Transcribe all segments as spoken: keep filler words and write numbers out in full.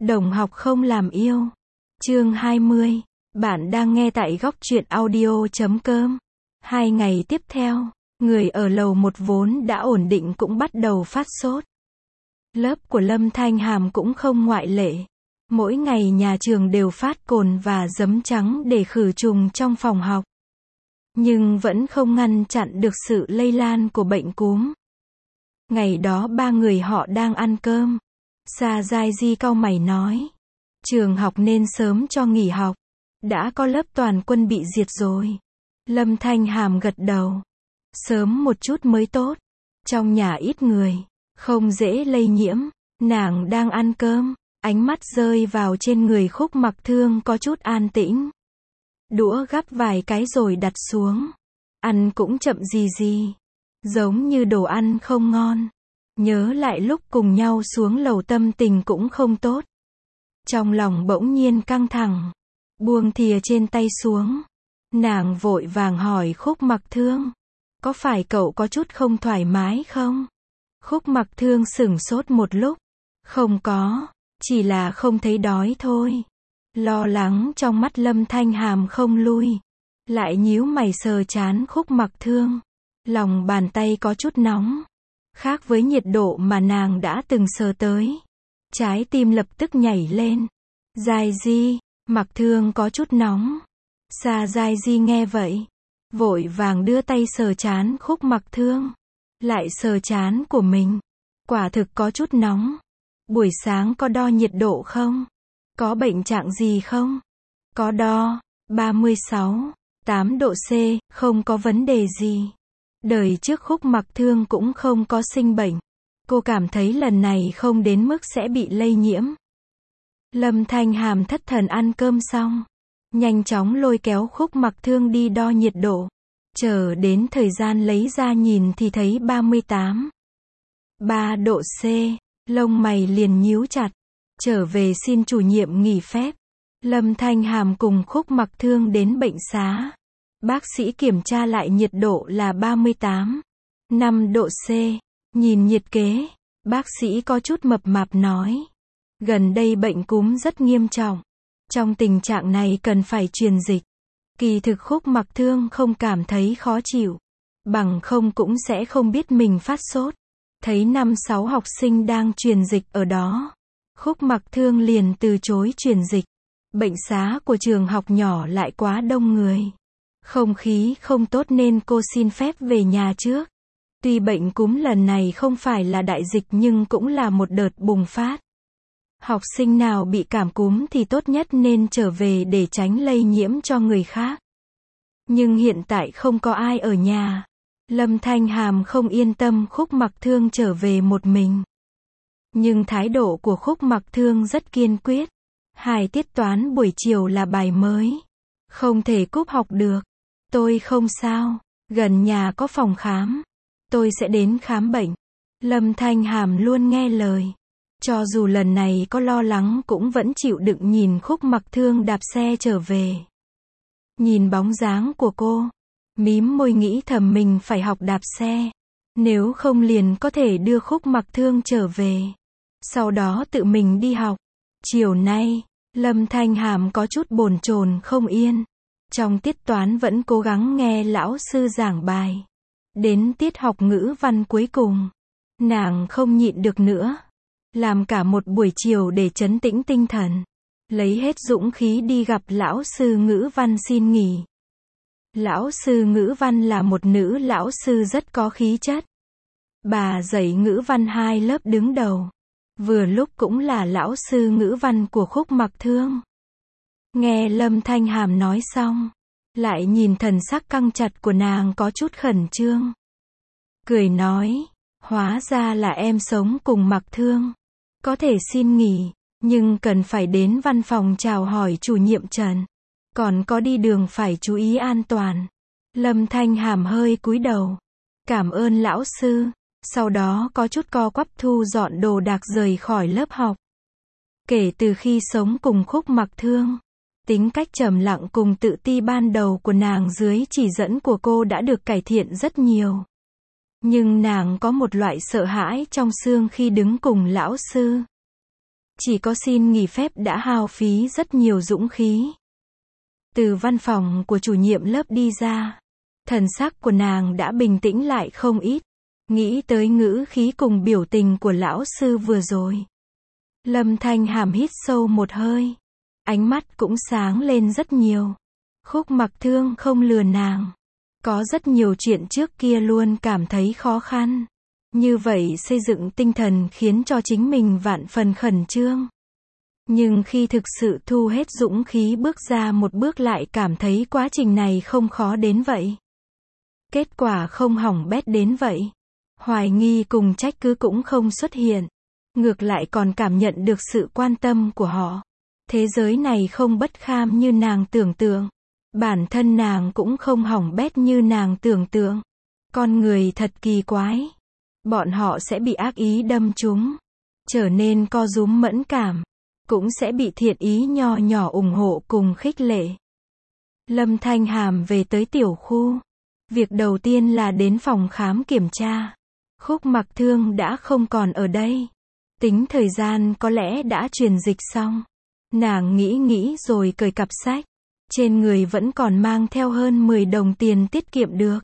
Đồng học không làm yêu. Chương hai mươi. Bạn đang nghe tại góc truyện audio chấm com. Hai ngày tiếp theo, người ở lầu một vốn đã ổn định cũng bắt đầu phát sốt. Lớp của Lâm Thanh Hàm cũng không ngoại lệ. Mỗi ngày nhà trường đều phát cồn và giấm trắng để khử trùng trong phòng học. Nhưng vẫn không ngăn chặn được sự lây lan của bệnh cúm. Ngày đó ba người họ đang ăn cơm. Sa Giai Di cau mày nói. Trường học nên sớm cho nghỉ học. Đã có lớp toàn quân bị diệt rồi. Lâm Thanh Hàm gật đầu. Sớm một chút mới tốt. Trong nhà ít người, không dễ lây nhiễm. Nàng đang ăn cơm, ánh mắt rơi vào trên người Khúc Mặc Thương có chút an tĩnh. Đũa gắp vài cái rồi đặt xuống. Ăn cũng chậm gì gì. Giống như đồ ăn không ngon. Nhớ lại lúc cùng nhau xuống lầu tâm tình cũng không tốt. Trong lòng bỗng nhiên căng thẳng. Buông thìa trên tay xuống. Nàng vội vàng hỏi Khúc Mặc Thương. Có phải cậu có chút không thoải mái không? Khúc Mặc Thương sửng sốt một lúc. Không có, chỉ là không thấy đói thôi. Lo lắng trong mắt Lâm Thanh Hàm không lui. Lại nhíu mày sờ trán Khúc Mặc Thương. Lòng bàn tay có chút nóng. Khác với nhiệt độ mà nàng đã từng sờ tới. Trái tim lập tức nhảy lên. Giai Di, Mặc Thương có chút nóng. Sa Giai Di nghe vậy. Vội vàng đưa tay sờ trán Khúc Mặc Thương. Lại sờ trán của mình. Quả thực có chút nóng. Buổi sáng có đo nhiệt độ không? Có bệnh trạng gì không? Có đo. ba mươi sáu, tám độ C, không có vấn đề gì. Đời trước Khúc Mặc Thương cũng không có sinh bệnh. Cô cảm thấy lần này không đến mức sẽ bị lây nhiễm. Lâm Thanh Hàm thất thần ăn cơm xong. Nhanh chóng lôi kéo Khúc Mặc Thương đi đo nhiệt độ. Chờ đến thời gian lấy ra nhìn thì thấy ba mươi tám. ba độ C. Lông mày liền nhíu chặt. Trở về xin chủ nhiệm nghỉ phép. Lâm Thanh Hàm cùng Khúc Mặc Thương đến bệnh xá. Bác sĩ kiểm tra lại nhiệt độ là ba mươi tám. năm độ C. Nhìn nhiệt kế, bác sĩ có chút mập mạp nói. Gần đây bệnh cúm rất nghiêm trọng. Trong tình trạng này cần phải truyền dịch. Kỳ thực Khúc Mặc Thương không cảm thấy khó chịu. Bằng không cũng sẽ không biết mình phát sốt. Thấy năm sáu học sinh đang truyền dịch ở đó. Khúc Mặc Thương liền từ chối truyền dịch. Bệnh xá của trường học nhỏ lại quá đông người. Không khí không tốt nên cô xin phép về nhà trước. Tuy bệnh cúm lần này không phải là đại dịch nhưng cũng là một đợt bùng phát. Học sinh nào bị cảm cúm thì tốt nhất nên trở về để tránh lây nhiễm cho người khác. Nhưng hiện tại không có ai ở nhà. Lâm Thanh Hàm không yên tâm Khúc Mặc Thương trở về một mình. Nhưng thái độ của Khúc Mặc Thương rất kiên quyết. Hai tiết toán buổi chiều là bài mới. Không thể cúp học được. Tôi không sao. Gần nhà có phòng khám. Tôi sẽ đến khám bệnh. Lâm Thanh Hàm luôn nghe lời. Cho dù lần này có lo lắng cũng vẫn chịu đựng nhìn Khúc Mặc Thương đạp xe trở về. Nhìn bóng dáng của cô. Mím môi nghĩ thầm mình phải học đạp xe. Nếu không liền có thể đưa Khúc Mặc Thương trở về. Sau đó tự mình đi học. Chiều nay, Lâm Thanh Hàm có chút bồn chồn không yên. Trong tiết toán vẫn cố gắng nghe lão sư giảng bài. Đến tiết học ngữ văn cuối cùng. Nàng không nhịn được nữa. Làm cả một buổi chiều để trấn tĩnh tinh thần. Lấy hết dũng khí đi gặp lão sư ngữ văn xin nghỉ. Lão sư ngữ văn là một nữ lão sư rất có khí chất. Bà dạy ngữ văn hai lớp đứng đầu. Vừa lúc cũng là lão sư ngữ văn của Khúc Mặc Thương. Nghe Lâm Thanh Hàm nói xong. Lại nhìn thần sắc căng chặt của nàng có chút khẩn trương. Cười nói. Hóa ra là em sống cùng Mặc Thương. Có thể xin nghỉ. Nhưng cần phải đến văn phòng chào hỏi chủ nhiệm Trần. Còn có đi đường phải chú ý an toàn. Lâm Thanh Hàm hơi cúi đầu. Cảm ơn lão sư. Sau đó có chút co quắp thu dọn đồ đạc rời khỏi lớp học. Kể từ khi sống cùng Khúc Mặc Thương. Tính cách trầm lặng cùng tự ti ban đầu của nàng dưới chỉ dẫn của cô đã được cải thiện rất nhiều. Nhưng nàng có một loại sợ hãi trong xương khi đứng cùng lão sư. Chỉ có xin nghỉ phép đã hao phí rất nhiều dũng khí. Từ văn phòng của chủ nhiệm lớp đi ra, thần sắc của nàng đã bình tĩnh lại không ít. Nghĩ tới ngữ khí cùng biểu tình của lão sư vừa rồi. Lâm Thanh Hàm hít sâu một hơi. Ánh mắt cũng sáng lên rất nhiều. Khúc Mặc Thương không lừa nàng. Có rất nhiều chuyện trước kia luôn cảm thấy khó khăn. Như vậy xây dựng tinh thần khiến cho chính mình vạn phần khẩn trương. Nhưng khi thực sự thu hết dũng khí bước ra một bước lại cảm thấy quá trình này không khó đến vậy. Kết quả không hỏng bét đến vậy. Hoài nghi cùng trách cứ cũng không xuất hiện. Ngược lại còn cảm nhận được sự quan tâm của họ. Thế giới này không bất kham như nàng tưởng tượng. Bản thân nàng cũng không hỏng bét như nàng tưởng tượng. Con người thật kỳ quái. Bọn họ sẽ bị ác ý đâm trúng. Trở nên co rúm mẫn cảm. Cũng sẽ bị thiện ý nho nhỏ ủng hộ cùng khích lệ. Lâm Thanh Hàm về tới tiểu khu. Việc đầu tiên là đến phòng khám kiểm tra. Khúc Mặc Thương đã không còn ở đây. Tính thời gian có lẽ đã truyền dịch xong. Nàng nghĩ nghĩ rồi cởi cặp sách. Trên người vẫn còn mang theo hơn mười đồng tiền tiết kiệm được.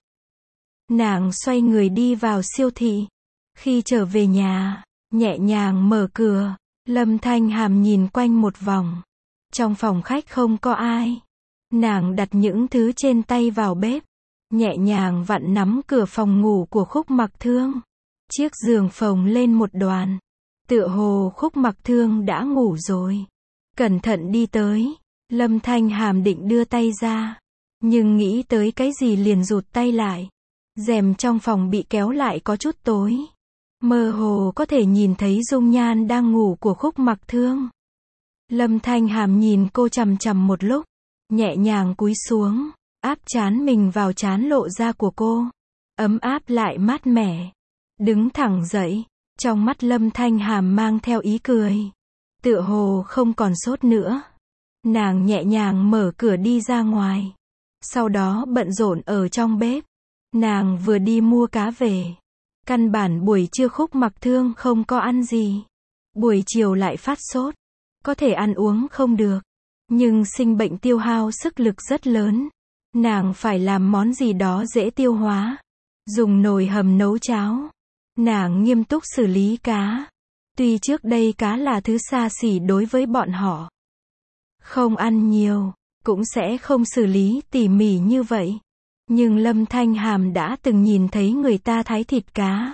Nàng xoay người đi vào siêu thị. Khi trở về nhà, nhẹ nhàng mở cửa, Lâm Thanh Hàm nhìn quanh một vòng. Trong phòng khách không có ai. Nàng đặt những thứ trên tay vào bếp. Nhẹ nhàng vặn nắm cửa phòng ngủ của Khúc Mặc Thương. Chiếc giường phồng lên một đoàn. Tựa hồ Khúc Mặc Thương đã ngủ rồi. Cẩn thận đi tới. Lâm Thanh Hàm định đưa tay ra. Nhưng nghĩ tới cái gì liền rụt tay lại. Rèm trong phòng bị kéo lại có chút tối. Mơ hồ có thể nhìn thấy dung nhan đang ngủ của Khúc Mặc Thương. Lâm Thanh Hàm nhìn cô chằm chằm một lúc. Nhẹ nhàng cúi xuống. Áp trán mình vào trán lộ ra của cô. Ấm áp lại mát mẻ. Đứng thẳng dậy. Trong mắt Lâm Thanh Hàm mang theo ý cười. Tựa hồ không còn sốt nữa. Nàng nhẹ nhàng mở cửa đi ra ngoài. Sau đó bận rộn ở trong bếp. Nàng vừa đi mua cá về. Căn bản buổi trưa Khúc Mặc Thương không có ăn gì. Buổi chiều lại phát sốt. Có thể ăn uống không được. Nhưng sinh bệnh tiêu hao sức lực rất lớn. Nàng phải làm món gì đó dễ tiêu hóa. Dùng nồi hầm nấu cháo. Nàng nghiêm túc xử lý cá. Tuy trước đây cá là thứ xa xỉ đối với bọn họ. Không ăn nhiều, cũng sẽ không xử lý tỉ mỉ như vậy. Nhưng Lâm Thanh Hàm đã từng nhìn thấy người ta thái thịt cá.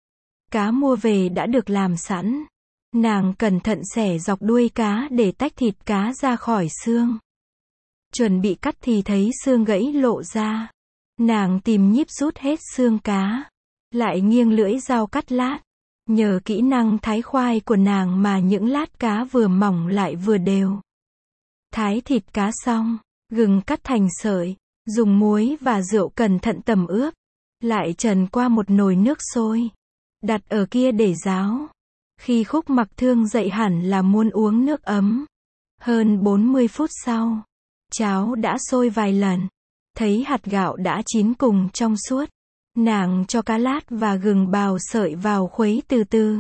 Cá mua về đã được làm sẵn. Nàng cẩn thận xẻ dọc đuôi cá để tách thịt cá ra khỏi xương. Chuẩn bị cắt thì thấy xương gãy lộ ra. Nàng tìm nhíp rút hết xương cá. Lại nghiêng lưỡi dao cắt lát. Nhờ kỹ năng thái khoai của nàng mà những lát cá vừa mỏng lại vừa đều. Thái thịt cá xong, gừng cắt thành sợi, dùng muối và rượu cẩn thận tẩm ướp. Lại trần qua một nồi nước sôi. Đặt ở kia để ráo. Khi Khúc Mặc Thương dậy hẳn là muốn uống nước ấm. Hơn bốn mươi phút sau, cháo đã sôi vài lần. Thấy hạt gạo đã chín cùng trong suốt. Nàng cho cá lát và gừng bào sợi vào khuấy từ từ.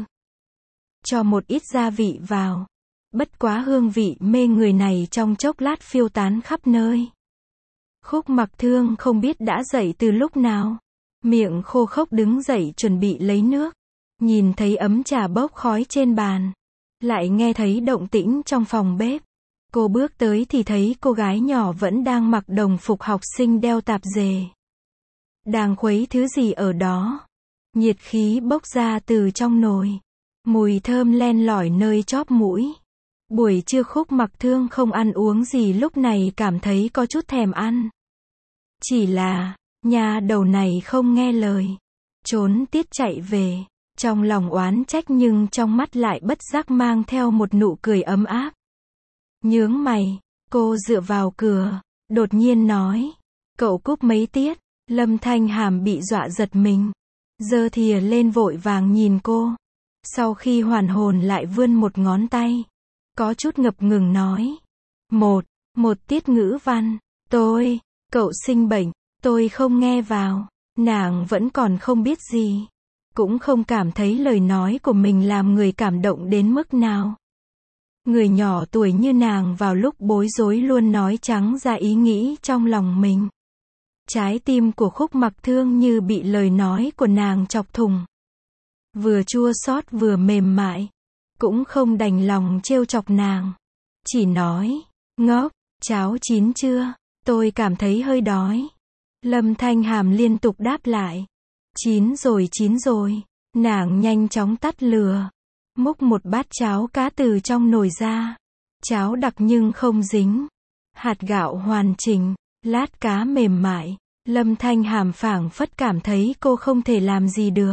Cho một ít gia vị vào. Bất quá hương vị mê người này trong chốc lát phiêu tán khắp nơi. Khúc Mặc Thương không biết đã dậy từ lúc nào. Miệng khô khốc đứng dậy chuẩn bị lấy nước. Nhìn thấy ấm trà bốc khói trên bàn. Lại nghe thấy động tĩnh trong phòng bếp. Cô bước tới thì thấy cô gái nhỏ vẫn đang mặc đồng phục học sinh đeo tạp dề. Đang khuấy thứ gì ở đó. Nhiệt khí bốc ra từ trong nồi. Mùi thơm len lỏi nơi chóp mũi. Buổi trưa Khúc Mặc Thương không ăn uống gì lúc này cảm thấy có chút thèm ăn. Chỉ là, nhà đầu này không nghe lời. Trốn tiết chạy về. Trong lòng oán trách nhưng trong mắt lại bất giác mang theo một nụ cười ấm áp. Nhướng mày, cô dựa vào cửa, đột nhiên nói. Cậu cúp mấy tiết. Lâm Thanh Hàm bị dọa giật mình. Giơ thìa lên vội vàng nhìn cô. Sau khi hoàn hồn lại vươn một ngón tay. Có chút ngập ngừng nói. Một, một tiết ngữ văn. Tôi, cậu sinh bệnh, tôi không nghe vào. Nàng vẫn còn không biết gì. Cũng không cảm thấy lời nói của mình làm người cảm động đến mức nào. Người nhỏ tuổi như nàng vào lúc bối rối luôn nói trắng ra ý nghĩ trong lòng mình. Trái tim của Khúc Mặc Thương như bị lời nói của nàng chọc thủng. Vừa chua xót vừa mềm mại. Cũng không đành lòng trêu chọc nàng. Chỉ nói, ngốc, cháo chín chưa? Tôi cảm thấy hơi đói. Lâm Thanh Hàm liên tục đáp lại. Chín rồi chín rồi. Nàng nhanh chóng tắt lửa. Múc một bát cháo cá từ trong nồi ra. Cháo đặc nhưng không dính. Hạt gạo hoàn chỉnh. Lát cá mềm mại. Lâm Thanh Hàm phảng phất cảm thấy cô không thể làm gì được.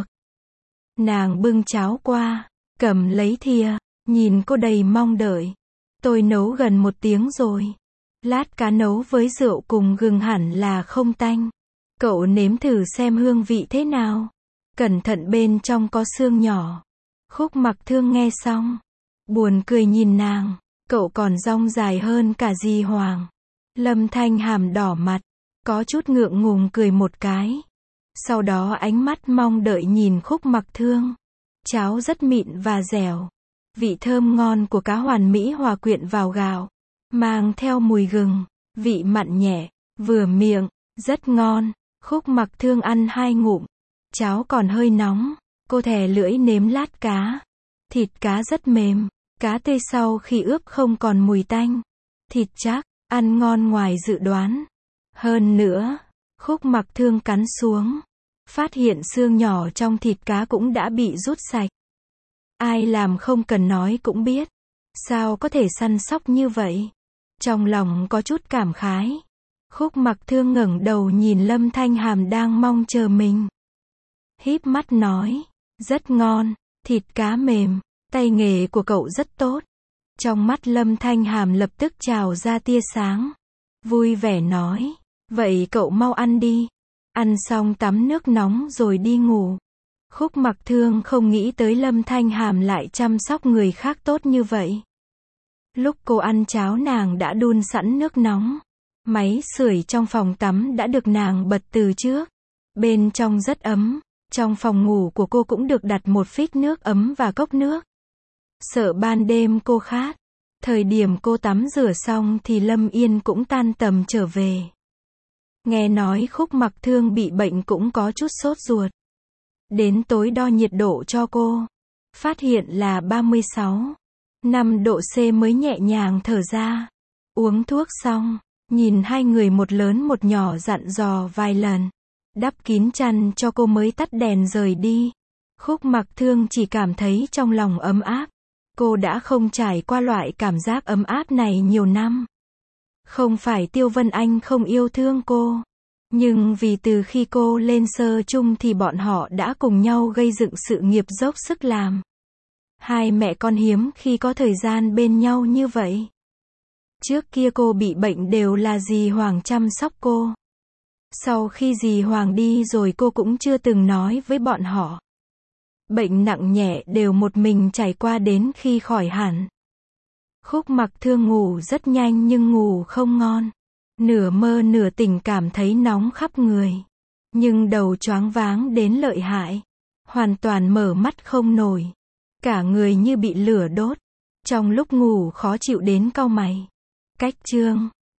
Nàng bưng cháo qua. Cầm lấy thìa. Nhìn cô đầy mong đợi. Tôi nấu gần một tiếng rồi. Lát cá nấu với rượu cùng gừng hẳn là không tanh. Cậu nếm thử xem hương vị thế nào. Cẩn thận bên trong có xương nhỏ. Khúc Mặc Thương nghe xong. Buồn cười nhìn nàng. Cậu còn dong dài hơn cả dì Hoàng. Lâm Thanh Hàm đỏ mặt. Có chút ngượng ngùng cười một cái. Sau đó ánh mắt mong đợi nhìn Khúc Mặc Thương. Cháo rất mịn và dẻo. Vị thơm ngon của cá hoàn mỹ hòa quyện vào gạo. Mang theo mùi gừng. Vị mặn nhẹ. Vừa miệng. Rất ngon. Khúc Mặc Thương ăn hai ngụm. Cháo còn hơi nóng. Cô thè lưỡi nếm lát cá. Thịt cá rất mềm. Cá tươi sau khi ướp không còn mùi tanh. Thịt chắc. Ăn ngon ngoài dự đoán. Hơn nữa. Khúc Mặc Thương cắn xuống. Phát hiện xương nhỏ trong thịt cá cũng đã bị rút sạch. Ai làm không cần nói cũng biết. Sao có thể săn sóc như vậy? Trong lòng có chút cảm khái. Khúc Mặc Thương ngẩng đầu nhìn Lâm Thanh Hàm đang mong chờ mình. Híp mắt nói. Rất ngon. Thịt cá mềm. Tay nghề của cậu rất tốt. Trong mắt Lâm Thanh Hàm lập tức trào ra tia sáng. Vui vẻ nói. Vậy cậu mau ăn đi. Ăn xong tắm nước nóng rồi đi ngủ. Khúc Mặc Thương không nghĩ tới Lâm Thanh Hàm lại chăm sóc người khác tốt như vậy. Lúc cô ăn cháo nàng đã đun sẵn nước nóng. Máy sưởi trong phòng tắm đã được nàng bật từ trước. Bên trong rất ấm. Trong phòng ngủ của cô cũng được đặt một phích nước ấm và cốc nước. Sợ ban đêm cô khát. Thời điểm cô tắm rửa xong thì Lâm Yên cũng tan tầm trở về. Nghe nói Khúc Mặc Thương bị bệnh cũng có chút sốt ruột. Đến tối đo nhiệt độ cho cô. Phát hiện là ba mươi sáu. năm độ C mới nhẹ nhàng thở ra. Uống thuốc xong. Nhìn hai người một lớn một nhỏ dặn dò vài lần. Đắp kín chăn cho cô mới tắt đèn rời đi. Khúc Mặc Thương chỉ cảm thấy trong lòng ấm áp. Cô đã không trải qua loại cảm giác ấm áp này nhiều năm. Không phải Tiêu Vân Anh không yêu thương cô. Nhưng vì từ khi cô lên sơ chung thì bọn họ đã cùng nhau gây dựng sự nghiệp dốc sức làm. Hai mẹ con hiếm khi có thời gian bên nhau như vậy. Trước kia cô bị bệnh đều là dì Hoàng chăm sóc cô. Sau khi dì Hoàng đi rồi cô cũng chưa từng nói với bọn họ. Bệnh nặng nhẹ đều một mình trải qua đến khi khỏi hẳn. Khúc Mặc Thương ngủ rất nhanh nhưng ngủ không ngon. Nửa mơ nửa tỉnh cảm thấy nóng khắp người. Nhưng đầu choáng váng đến lợi hại. Hoàn toàn mở mắt không nổi. Cả người như bị lửa đốt. Trong lúc ngủ khó chịu đến cau mày. Cách chương